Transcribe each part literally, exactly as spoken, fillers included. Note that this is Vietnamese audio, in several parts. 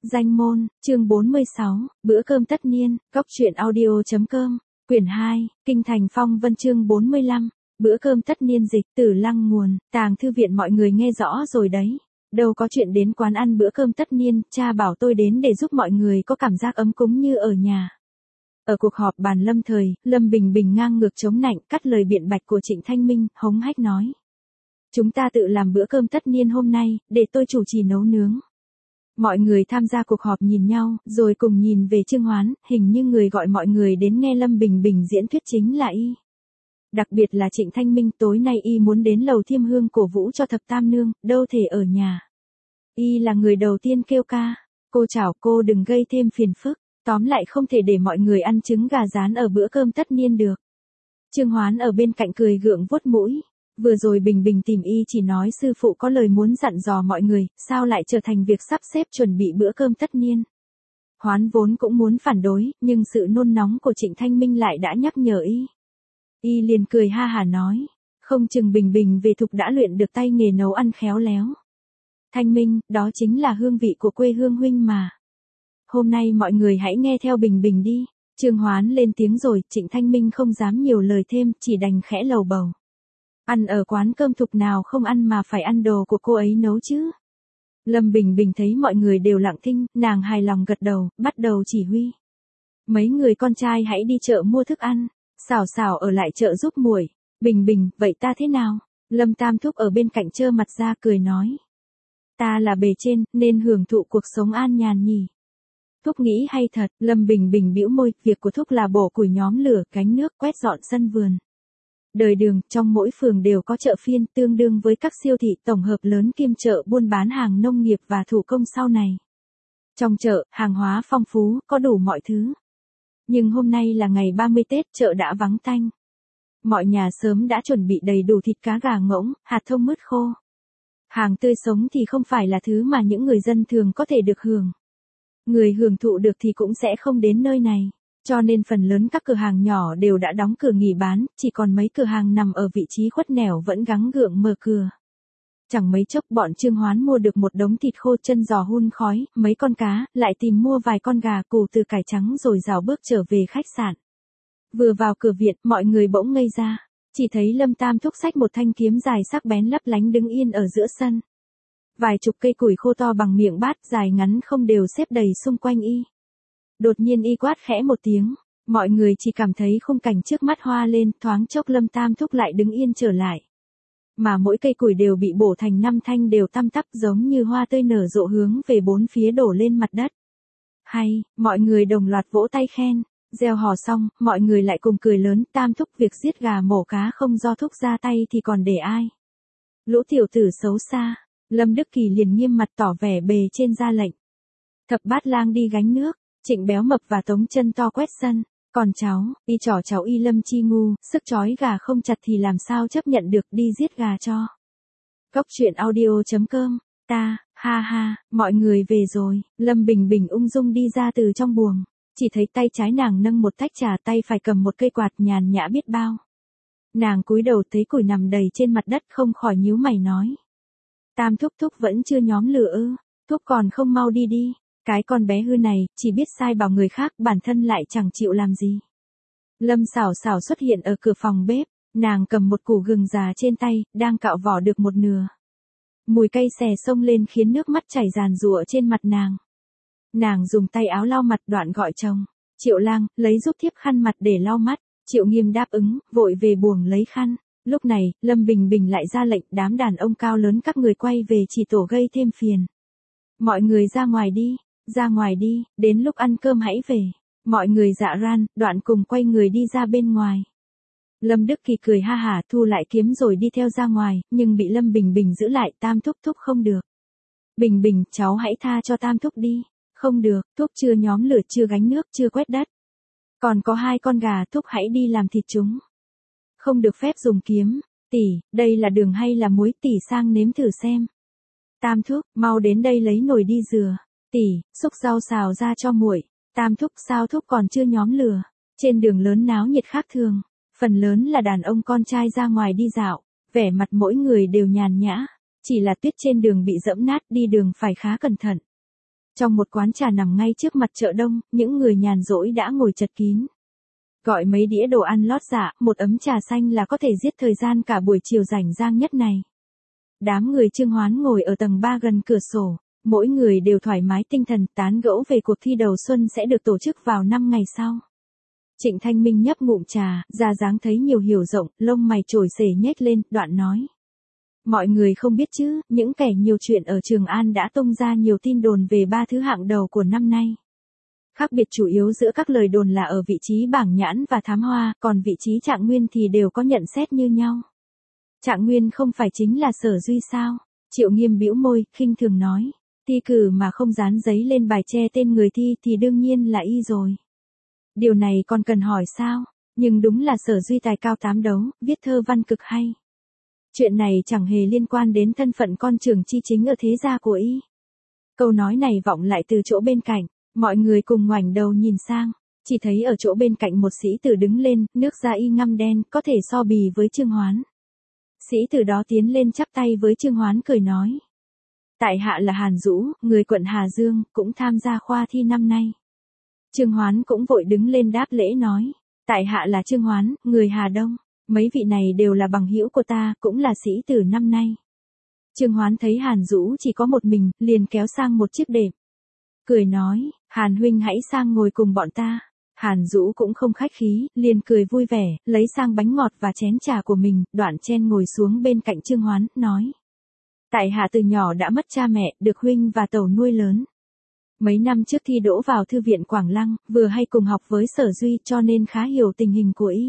Danh môn, chương bốn mươi sáu, bữa cơm tất niên, cốc truyện audio.com, quyển hai, Kinh thành phong vân chương bốn mươi lăm, bữa cơm tất niên dịch, Tử Lăng nguồn, tàng thư viện mọi người nghe rõ rồi đấy. Đâu có chuyện đến quán ăn bữa cơm tất niên, cha bảo tôi đến để giúp mọi người có cảm giác ấm cúng như ở nhà. Ở cuộc họp bàn lâm thời, Lâm Bình Bình ngang ngược chống nạnh cắt lời biện bạch của Trịnh Thanh Minh, hống hách nói. Chúng ta tự làm bữa cơm tất niên hôm nay, để tôi chủ trì nấu nướng. Mọi người tham gia cuộc họp nhìn nhau, rồi cùng nhìn về Trương Hoán, hình như người gọi mọi người đến nghe Lâm Bình Bình diễn thuyết chính là y. Đặc biệt là Trịnh Thanh Minh, tối nay y muốn đến lầu Thiêm Hương cổ vũ cho thập tam nương, đâu thể ở nhà. Y là người đầu tiên kêu ca, cô chảo cô đừng gây thêm phiền phức, tóm lại không thể để mọi người ăn trứng gà rán ở bữa cơm tất niên được. Trương Hoán ở bên cạnh cười gượng vuốt mũi. Vừa rồi Bình Bình tìm y chỉ nói sư phụ có lời muốn dặn dò mọi người, sao lại trở thành việc sắp xếp chuẩn bị bữa cơm tất niên. Hoán vốn cũng muốn phản đối, nhưng sự nôn nóng của Trịnh Thanh Minh lại đã nhắc nhở y. Y liền cười ha hả nói, không chừng Bình Bình về thục đã luyện được tay nghề nấu ăn khéo léo. Thanh Minh, đó chính là hương vị của quê hương huynh mà. Hôm nay mọi người hãy nghe theo Bình Bình đi. Trương Hoán lên tiếng rồi, Trịnh Thanh Minh không dám nhiều lời thêm, chỉ đành khẽ lầu bầu. Ăn ở quán cơm thục nào không ăn mà phải ăn đồ của cô ấy nấu chứ. Lâm Bình Bình thấy mọi người đều lặng thinh, nàng hài lòng gật đầu, bắt đầu chỉ huy. Mấy người con trai hãy đi chợ mua thức ăn, Xảo Xảo ở lại chợ giúp muội. Bình Bình, vậy ta thế nào? Lâm Tam Thúc ở bên cạnh trơ mặt ra cười nói. Ta là bề trên, nên hưởng thụ cuộc sống an nhàn nhỉ. Thúc nghĩ hay thật, Lâm Bình Bình bĩu môi, việc của Thúc là bổ củi nhóm lửa, gánh nước, quét dọn sân vườn. Đời Đường, trong mỗi phường đều có chợ phiên tương đương với các siêu thị tổng hợp lớn kiêm chợ buôn bán hàng nông nghiệp và thủ công sau này. Trong chợ, hàng hóa phong phú, có đủ mọi thứ. Nhưng hôm nay là ngày ba mươi Tết, chợ đã vắng tanh. Mọi nhà sớm đã chuẩn bị đầy đủ thịt cá gà ngỗng, hạt thông mứt khô. Hàng tươi sống thì không phải là thứ mà những người dân thường có thể được hưởng. Người hưởng thụ được thì cũng sẽ không đến nơi này. Cho nên phần lớn các cửa hàng nhỏ đều đã đóng cửa nghỉ bán, chỉ còn mấy cửa hàng nằm ở vị trí khuất nẻo vẫn gắng gượng mở cửa. Chẳng mấy chốc bọn Trương Hoán mua được một đống thịt khô chân giò hun khói, mấy con cá, lại tìm mua vài con gà củ từ cải trắng rồi rào bước trở về khách sạn. Vừa vào cửa viện, mọi người bỗng ngây ra, chỉ thấy Lâm Tam Thúc xách một thanh kiếm dài sắc bén lấp lánh đứng yên ở giữa sân. Vài chục cây củi khô to bằng miệng bát dài ngắn không đều xếp đầy xung quanh y. Đột nhiên y quát khẽ một tiếng, mọi người chỉ cảm thấy khung cảnh trước mắt hoa lên, thoáng chốc Lâm Tam Thúc lại đứng yên trở lại. Mà mỗi cây củi đều bị bổ thành năm thanh đều tăm tắp giống như hoa tươi nở rộ hướng về bốn phía đổ lên mặt đất. Hay, mọi người đồng loạt vỗ tay khen, reo hò xong, mọi người lại cùng cười lớn, Tam Thúc việc giết gà mổ cá không do Thúc ra tay thì còn để ai. Lũ tiểu tử xấu xa, Lâm Đức Kỳ liền nghiêm mặt tỏ vẻ bề trên ra lệnh. Thập Bát Lang đi gánh nước. Trịnh Béo Mập và Tống Chân To quét sân, còn cháu, y trỏ cháu y Lâm Chi ngu, sức trói gà không chặt thì làm sao chấp nhận được, đi giết gà cho. Cốc truyện audio.com, ta, ha ha, mọi người về rồi, Lâm Bình Bình ung dung đi ra từ trong buồng, chỉ thấy tay trái nàng nâng một tách trà, tay phải cầm một cây quạt nhàn nhã biết bao. Nàng cúi đầu thấy củi nằm đầy trên mặt đất không khỏi nhíu mày nói. Tam Thúc Thúc vẫn chưa nhóm lửa ư, Thúc còn không mau đi đi. Cái con bé hư này, chỉ biết sai bảo người khác, bản thân lại chẳng chịu làm gì. Lâm Xảo Xảo xuất hiện ở cửa phòng bếp, nàng cầm một củ gừng già trên tay, đang cạo vỏ được một nửa. Mùi cay xè xông lên khiến nước mắt chảy ràn rụa trên mặt nàng. Nàng dùng tay áo lau mặt, đoạn gọi chồng. Triệu Lang, lấy giúp thiếp khăn mặt để lau mắt. Triệu Nghiêm đáp ứng, vội về buồng lấy khăn. Lúc này, Lâm Bình Bình lại ra lệnh, đám đàn ông cao lớn các người quay về chỉ tổ gây thêm phiền. Mọi người ra ngoài đi. Ra ngoài đi, đến lúc ăn cơm hãy về. Mọi người dạ ran, đoạn cùng quay người đi ra bên ngoài. Lâm Đức Kỳ cười ha hả thu lại kiếm rồi đi theo ra ngoài, nhưng bị Lâm Bình Bình giữ lại, Tam Thúc Thúc không được. Bình Bình, cháu hãy tha cho Tam Thúc đi. Không được, Thúc chưa nhóm lửa, chưa gánh nước, chưa quét đất. Còn có hai con gà, Thúc hãy đi làm thịt chúng. Không được phép dùng kiếm. Tỷ, đây là đường hay là muối, tỷ sang nếm thử xem. Tam Thúc, mau đến đây lấy nồi đi rửa. Tỷ, xúc rau xào ra cho muội. Tam Thúc, sao Thúc còn chưa nhóm lửa? Trên đường lớn náo nhiệt khác thường, phần lớn là đàn ông con trai ra ngoài đi dạo, vẻ mặt mỗi người đều nhàn nhã, chỉ là tuyết trên đường bị dẫm nát, đi đường phải khá cẩn thận. Trong một quán trà nằm ngay trước mặt chợ đông, những người nhàn rỗi đã ngồi chật kín. Gọi mấy đĩa đồ ăn lót dạ, một ấm trà xanh là có thể giết thời gian cả buổi chiều rảnh rang nhất này. Đám người Trương Hoán ngồi ở tầng ba gần cửa sổ, mỗi người đều thoải mái tinh thần tán gẫu về cuộc thi đầu xuân sẽ được tổ chức vào năm ngày sau. Trịnh Thanh Minh nhấp ngụm trà, ra dáng thấy nhiều hiểu rộng, lông mày trồi xể nhếch lên, đoạn nói. Mọi người không biết chứ, những kẻ nhiều chuyện ở Trường An đã tung ra nhiều tin đồn về ba thứ hạng đầu của năm nay. Khác biệt chủ yếu giữa các lời đồn là ở vị trí bảng nhãn và thám hoa, còn vị trí trạng nguyên thì đều có nhận xét như nhau. Trạng nguyên không phải chính là Sở Duy sao? Triệu Nghiêm bĩu môi, khinh thường nói. Thi cử mà không dán giấy lên bài che tên người thi thì đương nhiên là y rồi. Điều này còn cần hỏi sao? Nhưng đúng là Sở Duy tài cao tám đấu, viết thơ văn cực hay. Chuyện này chẳng hề liên quan đến thân phận con trưởng chi chính ở thế gia của y. Câu nói này vọng lại từ chỗ bên cạnh, mọi người cùng ngoảnh đầu nhìn sang, chỉ thấy ở chỗ bên cạnh một sĩ tử đứng lên, nước da y ngăm đen, có thể so bì với Trương Hoán. Sĩ tử đó tiến lên chắp tay với Trương Hoán cười nói. Tại hạ là Hàn Dũ, người quận Hà Dương, cũng tham gia khoa thi năm nay. Trương Hoán cũng vội đứng lên đáp lễ nói. Tại hạ là Trương Hoán, người Hà Đông. Mấy vị này đều là bằng hữu của ta, cũng là sĩ tử năm nay. Trương Hoán thấy Hàn Dũ chỉ có một mình, liền kéo sang một chiếc đệm. Cười nói, Hàn huynh hãy sang ngồi cùng bọn ta. Hàn Dũ cũng không khách khí, liền cười vui vẻ, lấy sang bánh ngọt và chén trà của mình, đoạn chen ngồi xuống bên cạnh Trương Hoán, nói. Tại hạ từ nhỏ đã mất cha mẹ, được huynh và tẩu nuôi lớn. Mấy năm trước thi đỗ vào thư viện Quảng Lăng, vừa hay cùng học với Sở Duy cho nên khá hiểu tình hình của y.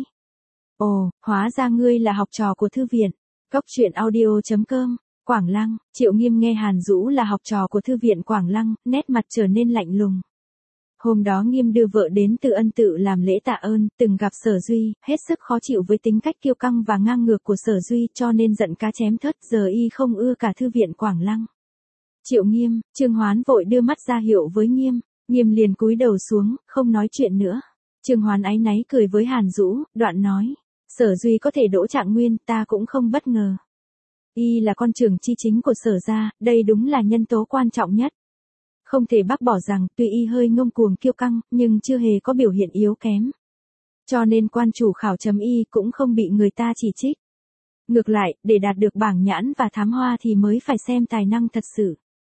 Ồ, hóa ra ngươi là học trò của thư viện. Cốc truyện audio chấm com, Quảng Lăng. Triệu Nghiêm nghe Hàn Dũ là học trò của thư viện Quảng Lăng, nét mặt trở nên lạnh lùng. Hôm đó Nghiêm đưa vợ đến Từ Ân tự làm lễ tạ ơn, từng gặp Sở Duy, hết sức khó chịu với tính cách kiêu căng và ngang ngược của Sở Duy cho nên giận cá chém thớt, giờ y không ưa cả thư viện Quảng Lăng. Triệu Nghiêm, Trương Hoán vội đưa mắt ra hiệu với Nghiêm, Nghiêm liền cúi đầu xuống, không nói chuyện nữa. Trương Hoán áy náy cười với Hàn Dũ, đoạn nói. Sở Duy có thể đỗ trạng nguyên, ta cũng không bất ngờ. Y là con trưởng chi chính của Sở gia, đây đúng là nhân tố quan trọng nhất. Không thể bác bỏ rằng, tuy y hơi ngông cuồng kiêu căng, nhưng chưa hề có biểu hiện yếu kém. Cho nên quan chủ khảo chấm y cũng không bị người ta chỉ trích. Ngược lại, để đạt được bảng nhãn và thám hoa thì mới phải xem tài năng thật sự.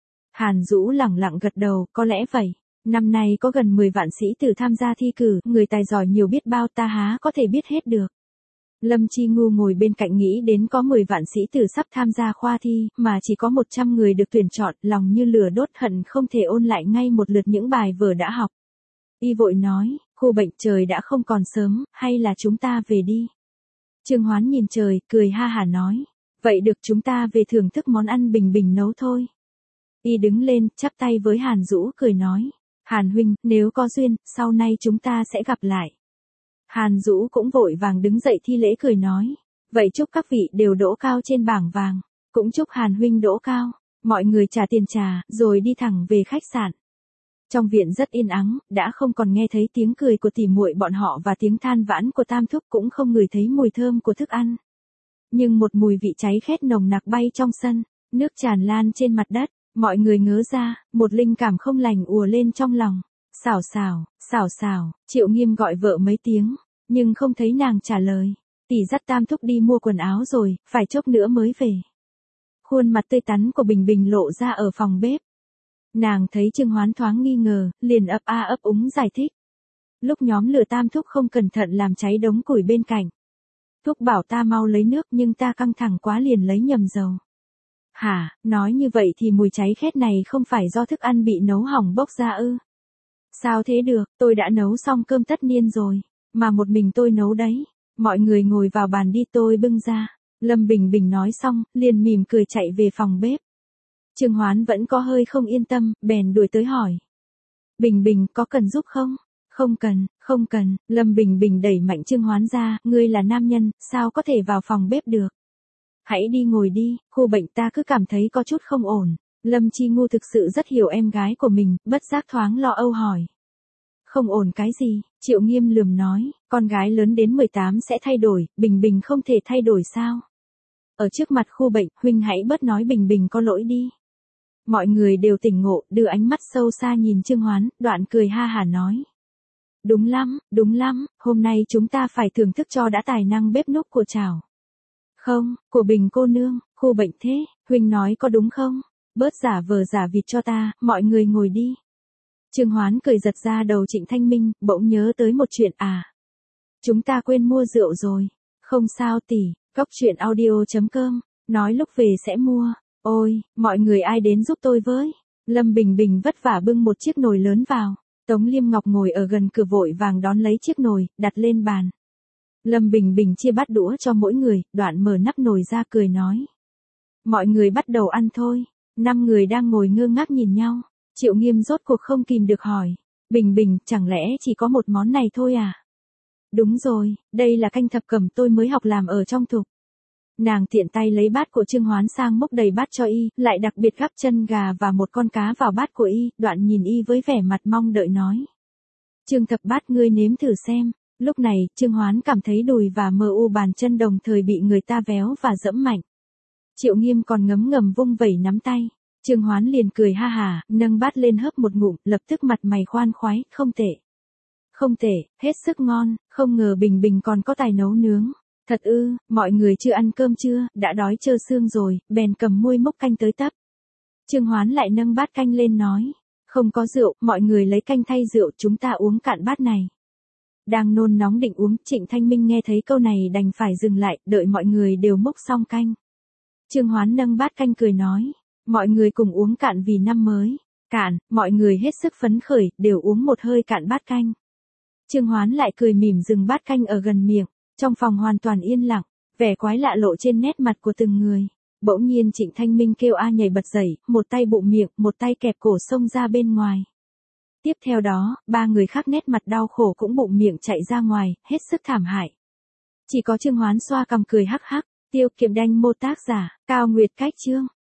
Hàn Dũ lẳng lặng gật đầu, có lẽ vậy. Năm nay có gần mười vạn sĩ tử tham gia thi cử, người tài giỏi nhiều biết bao ta há có thể biết hết được. Lâm Chi Ngu ngồi bên cạnh nghĩ đến có mười vạn sĩ tử sắp tham gia khoa thi, mà chỉ có một trăm người được tuyển chọn, lòng như lửa đốt hận không thể ôn lại ngay một lượt những bài vở đã học. Y vội nói, khu bệnh trời đã không còn sớm, hay là chúng ta về đi. Trương Hoán nhìn trời, cười ha hả nói, vậy được chúng ta về thưởng thức món ăn Bình Bình nấu thôi. Y đứng lên, chắp tay với Hàn Dũ cười nói, Hàn huynh, nếu có duyên, sau này chúng ta sẽ gặp lại. Hàn Dũ cũng vội vàng đứng dậy thi lễ cười nói, vậy chúc các vị đều đỗ cao trên bảng vàng, cũng chúc Hàn huynh đỗ cao. Mọi người trả tiền trà, rồi đi thẳng về khách sạn. Trong viện rất yên ắng, đã không còn nghe thấy tiếng cười của tỉ muội bọn họ và tiếng than vãn của Tam Thúc, cũng không ngửi thấy mùi thơm của thức ăn. Nhưng một mùi vị cháy khét nồng nặc bay trong sân, nước tràn lan trên mặt đất, mọi người ngớ ra, một linh cảm không lành ùa lên trong lòng. Xảo xảo, xảo xảo, Triệu Nghiêm gọi vợ mấy tiếng, nhưng không thấy nàng trả lời. Tỷ dắt Tam Thúc đi mua quần áo rồi, phải chốc nữa mới về. Khuôn mặt tươi tắn của Bình Bình lộ ra ở phòng bếp. Nàng thấy Trương Hoán thoáng nghi ngờ, liền ấp a ấp úng giải thích. Lúc nhóm lửa Tam Thúc không cẩn thận làm cháy đống củi bên cạnh. Thúc bảo ta mau lấy nước nhưng ta căng thẳng quá liền lấy nhầm dầu. Hả, nói như vậy thì mùi cháy khét này không phải do thức ăn bị nấu hỏng bốc ra ư? Sao thế được, tôi đã nấu xong cơm tất niên rồi, mà một mình tôi nấu đấy. Mọi người ngồi vào bàn đi tôi bưng ra. Lâm Bình Bình nói xong, liền mỉm cười chạy về phòng bếp. Trương Hoán vẫn có hơi không yên tâm, bèn đuổi tới hỏi. Bình Bình, có cần giúp không? Không cần, không cần, Lâm Bình Bình đẩy mạnh Trương Hoán ra, ngươi là nam nhân, sao có thể vào phòng bếp được? Hãy đi ngồi đi, khu bệnh ta cứ cảm thấy có chút không ổn. Lâm Chi Ngu thực sự rất hiểu em gái của mình, bất giác thoáng lo âu hỏi. Không ổn cái gì, Triệu Nghiêm lườm nói, con gái lớn đến mười tám sẽ thay đổi, Bình Bình không thể thay đổi sao? Ở trước mặt khu bệnh, huynh hãy bớt nói Bình Bình có lỗi đi. Mọi người đều tỉnh ngộ, đưa ánh mắt sâu xa nhìn Trương Hoán, đoạn cười ha hả nói. Đúng lắm, đúng lắm, hôm nay chúng ta phải thưởng thức cho đã tài năng bếp núc của Trảo. Không, của Bình cô nương, khu bệnh thế, huynh nói có đúng không? Bớt giả vờ giả vịt cho ta, mọi người ngồi đi. Trương Hoán cười giật ra đầu Trịnh Thanh Minh, bỗng nhớ tới một chuyện à. Chúng ta quên mua rượu rồi. Không sao tỷ, cóc truyện audio chấm com, nói lúc về sẽ mua. Ôi, mọi người ai đến giúp tôi với. Lâm Bình Bình vất vả bưng một chiếc nồi lớn vào. Tống Liêm Ngọc ngồi ở gần cửa vội vàng đón lấy chiếc nồi, đặt lên bàn. Lâm Bình Bình chia bát đũa cho mỗi người, đoạn mở nắp nồi ra cười nói. Mọi người bắt đầu ăn thôi. Năm người đang ngồi ngơ ngác nhìn nhau. Triệu Nghiêm rốt cuộc không kìm được hỏi. Bình Bình, chẳng lẽ chỉ có một món này thôi à? Đúng rồi, đây là canh thập cẩm tôi mới học làm ở trong thục. Nàng tiện tay lấy bát của Trương Hoán sang múc đầy bát cho y, lại đặc biệt gắp chân gà và một con cá vào bát của y, đoạn nhìn y với vẻ mặt mong đợi nói. Trương thập bát ngươi nếm thử xem. Lúc này, Trương Hoán cảm thấy đùi và mờ u bàn chân đồng thời bị người ta véo và dẫm mạnh. Triệu Nghiêm còn ngấm ngầm vung vẩy nắm tay. Trương Hoán liền cười ha hả, nâng bát lên hớp một ngụm, lập tức mặt mày khoan khoái, không tệ. Không tệ, hết sức ngon, không ngờ Bình Bình còn có tài nấu nướng. Thật ư, mọi người chưa ăn cơm chưa, đã đói trơ xương rồi, bèn cầm muôi múc canh tới tấp. Trương Hoán lại nâng bát canh lên nói. Không có rượu, mọi người lấy canh thay rượu, chúng ta uống cạn bát này. Đang nôn nóng định uống, Trịnh Thanh Minh nghe thấy câu này đành phải dừng lại, đợi mọi người đều múc xong canh. Trương Hoán nâng bát canh cười nói. Mọi người cùng uống cạn vì năm mới. Cạn, mọi người hết sức phấn khởi, đều uống một hơi cạn bát canh. Trương Hoán lại cười mỉm dừng bát canh ở gần miệng. Trong phòng hoàn toàn yên lặng, vẻ quái lạ lộ trên nét mặt của từng người. Bỗng nhiên Trịnh Thanh Minh kêu a nhảy bật dậy, một tay bụng miệng, một tay kẹp cổ xông ra bên ngoài. Tiếp theo đó, ba người khác nét mặt đau khổ cũng bụng miệng chạy ra ngoài, hết sức thảm hại. Chỉ có Trương Hoán xoa cằm cười hắc hắc, Tiêu Kiệm Đanh mô tác giả, Cao Nguyệt Cách chương.